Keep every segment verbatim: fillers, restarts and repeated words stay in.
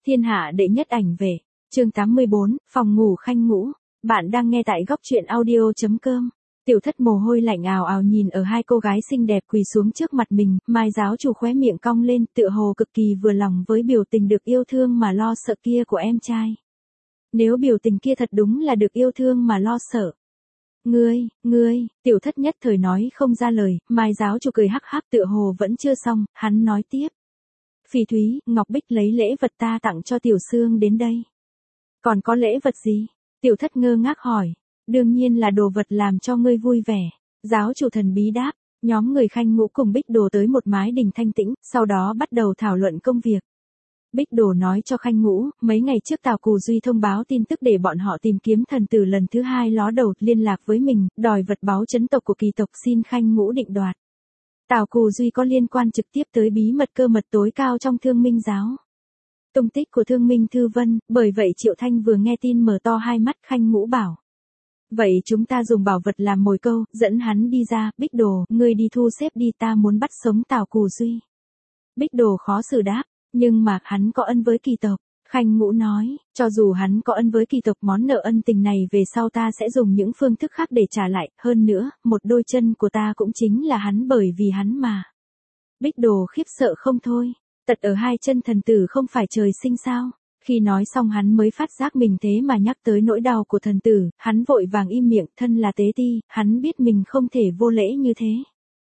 Thiên hạ đệ nhất ảnh vệ, chương tám mươi bốn, phòng ngủ Khanh Ngũ. Bạn đang nghe tại góc truyện audio chấm com. Tiểu Thất mồ hôi lạnh ào ào nhìn ở hai cô gái xinh đẹp quỳ xuống trước mặt mình, Mai giáo chủ khóe miệng cong lên, tựa hồ cực kỳ vừa lòng với biểu tình được yêu thương mà lo sợ kia của em trai. Nếu biểu tình kia thật đúng là được yêu thương mà lo sợ. Ngươi, ngươi, Tiểu Thất nhất thời nói không ra lời, Mai giáo chủ cười hắc hắc tựa hồ vẫn chưa xong, hắn nói tiếp. Phỉ Thúy, Ngọc Bích lấy lễ vật ta tặng cho Tiểu Sương đến đây. Còn có lễ vật gì? Tiểu Thất ngơ ngác hỏi. Đương nhiên là đồ vật làm cho ngươi vui vẻ. Giáo chủ thần bí đáp, nhóm người Khanh Ngũ cùng Bích Đồ tới một mái đình thanh tĩnh, sau đó bắt đầu thảo luận công việc. Bích Đồ nói cho Khanh Ngũ, mấy ngày trước Tào Cù Duy thông báo tin tức để bọn họ tìm kiếm thần tử lần thứ hai ló đầu, liên lạc với mình, đòi vật báu chấn tộc của kỳ tộc, xin Khanh Ngũ định đoạt. Tào Cù Duy có liên quan trực tiếp tới bí mật cơ mật tối cao trong Thương Minh giáo. Tung tích của Thương Minh Thư Vân, bởi vậy Triệu Thanh vừa nghe tin mở to hai mắt. Khanh Ngũ bảo. Vậy chúng ta dùng bảo vật làm mồi câu, dẫn hắn đi ra. Bích Đồ, ngươi đi thu xếp đi, ta muốn bắt sống Tào Cù Duy. Bích Đồ khó xử đáp, nhưng mà hắn có ân với kỳ tộc. Khanh Ngũ nói, cho dù hắn có ân với kỳ tộc, món nợ ân tình này về sau ta sẽ dùng những phương thức khác để trả lại, hơn nữa, một đôi chân của ta cũng chính là hắn, bởi vì hắn mà. Bích Đồ khiếp sợ không thôi, tật ở hai chân thần tử không phải trời sinh sao? Khi nói xong hắn mới phát giác mình thế mà nhắc tới nỗi đau của thần tử, hắn vội vàng im miệng, thân là tế ti, hắn biết mình không thể vô lễ như thế.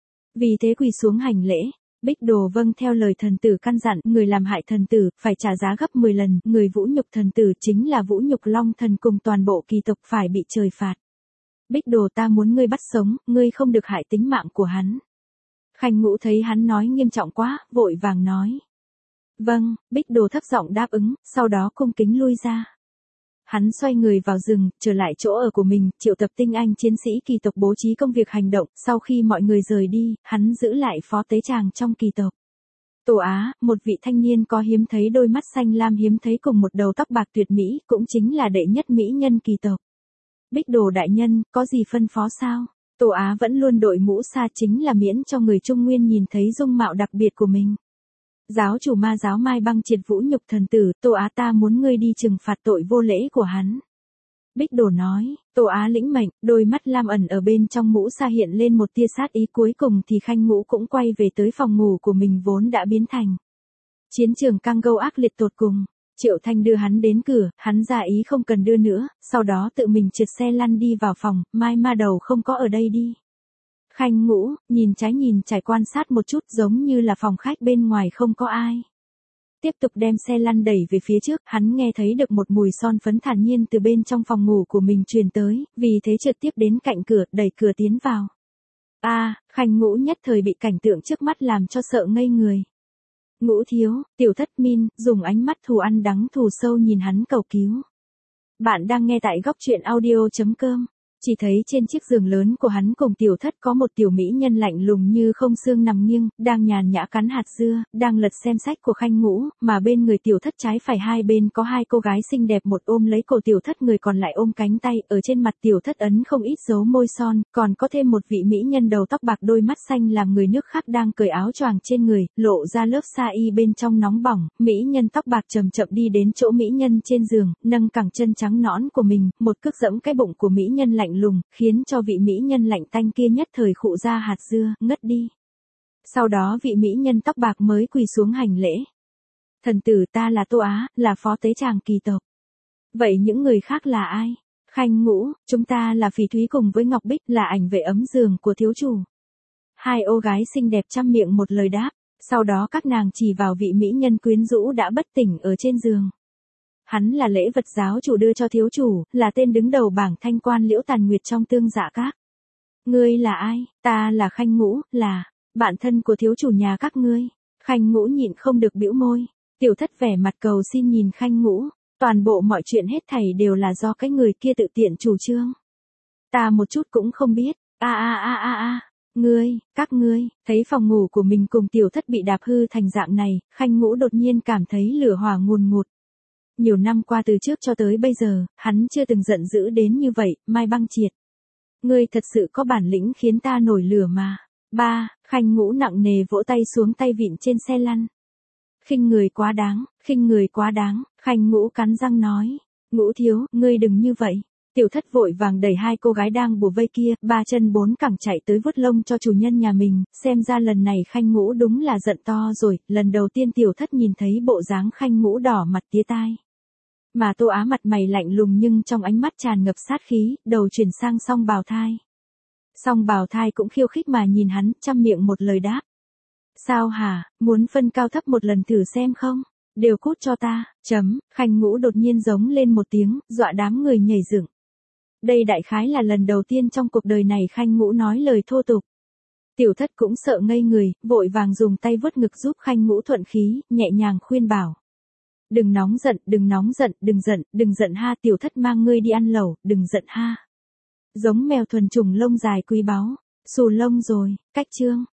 Vì thế quỳ xuống hành lễ. Bích Đồ vâng theo lời thần tử căn dặn, người làm hại thần tử, phải trả giá gấp mười lần, người vũ nhục thần tử chính là vũ nhục Long Thần cùng toàn bộ kỳ tộc, phải bị trời phạt. Bích Đồ, ta muốn ngươi bắt sống, ngươi không được hại tính mạng của hắn. Khanh Ngũ thấy hắn nói nghiêm trọng quá, vội vàng nói. Vâng, Bích Đồ thấp giọng đáp ứng, sau đó cung kính lui ra. Hắn xoay người vào rừng, trở lại chỗ ở của mình, triệu tập tinh anh chiến sĩ kỳ tộc bố trí công việc hành động, sau khi mọi người rời đi, hắn giữ lại phó tế tràng trong kỳ tộc. Tổ Á, một vị thanh niên có hiếm thấy đôi mắt xanh lam hiếm thấy cùng một đầu tóc bạc tuyệt mỹ, cũng chính là đệ nhất mỹ nhân kỳ tộc. Bích Đồ đại nhân, có gì phân phó sao? Tổ Á vẫn luôn đội mũ sa, chính là miễn cho người Trung Nguyên nhìn thấy dung mạo đặc biệt của mình. Giáo chủ ma giáo Mai Băng triệt vũ nhục thần tử, Tô Á ta muốn ngươi đi trừng phạt tội vô lễ của hắn. Bích Đồ nói, Tô Á lĩnh mệnh, đôi mắt lam ẩn ở bên trong mũ sa hiện lên một tia sát ý, cuối cùng thì Khanh Ngũ cũng quay về tới phòng ngủ của mình vốn đã biến thành chiến trường căng gâu ác liệt tột cùng. Triệu Thanh đưa hắn đến cửa, hắn ra ý không cần đưa nữa, sau đó tự mình trượt xe lăn đi vào phòng, Mai ma đầu không có ở đây đi. Khanh Ngũ, nhìn trái nhìn trải quan sát một chút, giống như là phòng khách bên ngoài không có ai. Tiếp tục đem xe lăn đẩy về phía trước, hắn nghe thấy được một mùi son phấn thản nhiên từ bên trong phòng ngủ của mình truyền tới, vì thế trượt tiếp đến cạnh cửa, đẩy cửa tiến vào. A, à, Khanh Ngũ nhất thời bị cảnh tượng trước mắt làm cho sợ ngây người. Ngũ thiếu, Tiểu Thất Min, dùng ánh mắt thù ăn đắng thù sâu nhìn hắn cầu cứu. Bạn đang nghe tại góc truyện audio chấm com. Chỉ thấy trên chiếc giường lớn của hắn cùng Tiểu Thất có một tiểu mỹ nhân lạnh lùng như không xương nằm nghiêng, đang nhàn nhã cắn hạt dưa, đang lật xem sách của Khanh Ngũ, mà bên người Tiểu Thất trái phải hai bên có hai cô gái xinh đẹp, một ôm lấy cổ Tiểu Thất, người còn lại ôm cánh tay, ở trên mặt Tiểu Thất ấn không ít dấu môi son, còn có thêm một vị mỹ nhân đầu tóc bạc đôi mắt xanh làm người nước khác đang cởi áo choàng trên người, lộ ra lớp sa y bên trong nóng bỏng. Mỹ nhân tóc bạc chậm chậm đi đến chỗ mỹ nhân trên giường, nâng cẳng chân trắng nõn của mình, một cước giẫm cái bụng của mỹ nhân lạnh lùng, khiến cho vị mỹ nhân lạnh tanh kia nhất thời khụ ra hạt dưa, ngất đi. Sau đó vị mỹ nhân tóc bạc mới quỳ xuống hành lễ. Thần tử, ta là Tô Á, là phó tế tràng kỳ tộc. Vậy những người khác là ai? Khanh Ngũ, chúng ta là Phỉ Thúy cùng với Ngọc Bích, là ảnh vệ ấm giường của thiếu chủ. Hai ô gái xinh đẹp chăm miệng một lời đáp, sau đó các nàng chỉ vào vị mỹ nhân quyến rũ đã bất tỉnh ở trên giường. Hắn là lễ vật giáo chủ đưa cho thiếu chủ, là tên đứng đầu bảng thanh quan Liễu Tàn Nguyệt trong Tương Dạ Các. Ngươi là ai? Ta là Khanh Ngũ, là bạn thân của thiếu chủ nhà các ngươi. Khanh Ngũ nhịn không được bĩu môi. Tiểu Thất vẻ mặt cầu xin nhìn Khanh Ngũ, toàn bộ mọi chuyện hết thảy đều là do cái người kia tự tiện chủ trương. Ta một chút cũng không biết. A a a a a, ngươi, các ngươi, thấy phòng ngủ của mình cùng Tiểu Thất bị đạp hư thành dạng này, Khanh Ngũ đột nhiên cảm thấy lửa hỏa ngùn ngụt. Nhiều năm qua từ trước cho tới bây giờ, hắn chưa từng giận dữ đến như vậy. Mai Băng triệt, ngươi thật sự có bản lĩnh khiến ta nổi lửa mà. Ba, Khanh Ngũ nặng nề vỗ tay xuống tay vịn trên xe lăn. Khinh người quá đáng, khinh người quá đáng, Khanh Ngũ cắn răng nói. Ngũ thiếu, ngươi đừng như vậy. Tiểu thất vội vàng đẩy hai cô gái đang bủa vây kia, ba chân bốn cẳng chạy tới vuốt lông cho chủ nhân nhà mình, xem ra lần này Khanh Ngũ đúng là giận to rồi, lần đầu tiên tiểu thất nhìn thấy bộ dáng Khanh Ngũ đỏ mặt tía tai. Mà Tô Á mặt mày lạnh lùng nhưng trong ánh mắt tràn ngập sát khí, đầu chuyển sang Song Bào Thai. Song Bào Thai cũng khiêu khích mà nhìn hắn, trăm miệng một lời đáp. Sao hả, muốn phân cao thấp một lần thử xem không? Đều cút cho ta, chấm, Khanh Ngũ đột nhiên giống lên một tiếng, dọa đám người nhảy dựng. Đây đại khái là lần đầu tiên trong cuộc đời này Khanh Ngũ nói lời thô tục. Tiểu thất cũng sợ ngây người, vội vàng dùng tay vuốt ngực giúp Khanh Ngũ thuận khí, nhẹ nhàng khuyên bảo. Đừng nóng giận, đừng nóng giận, đừng giận, đừng giận ha, tiểu thất mang ngươi đi ăn lẩu, đừng giận ha. Giống mèo thuần chủng lông dài quý báu, xù lông rồi, cách chương.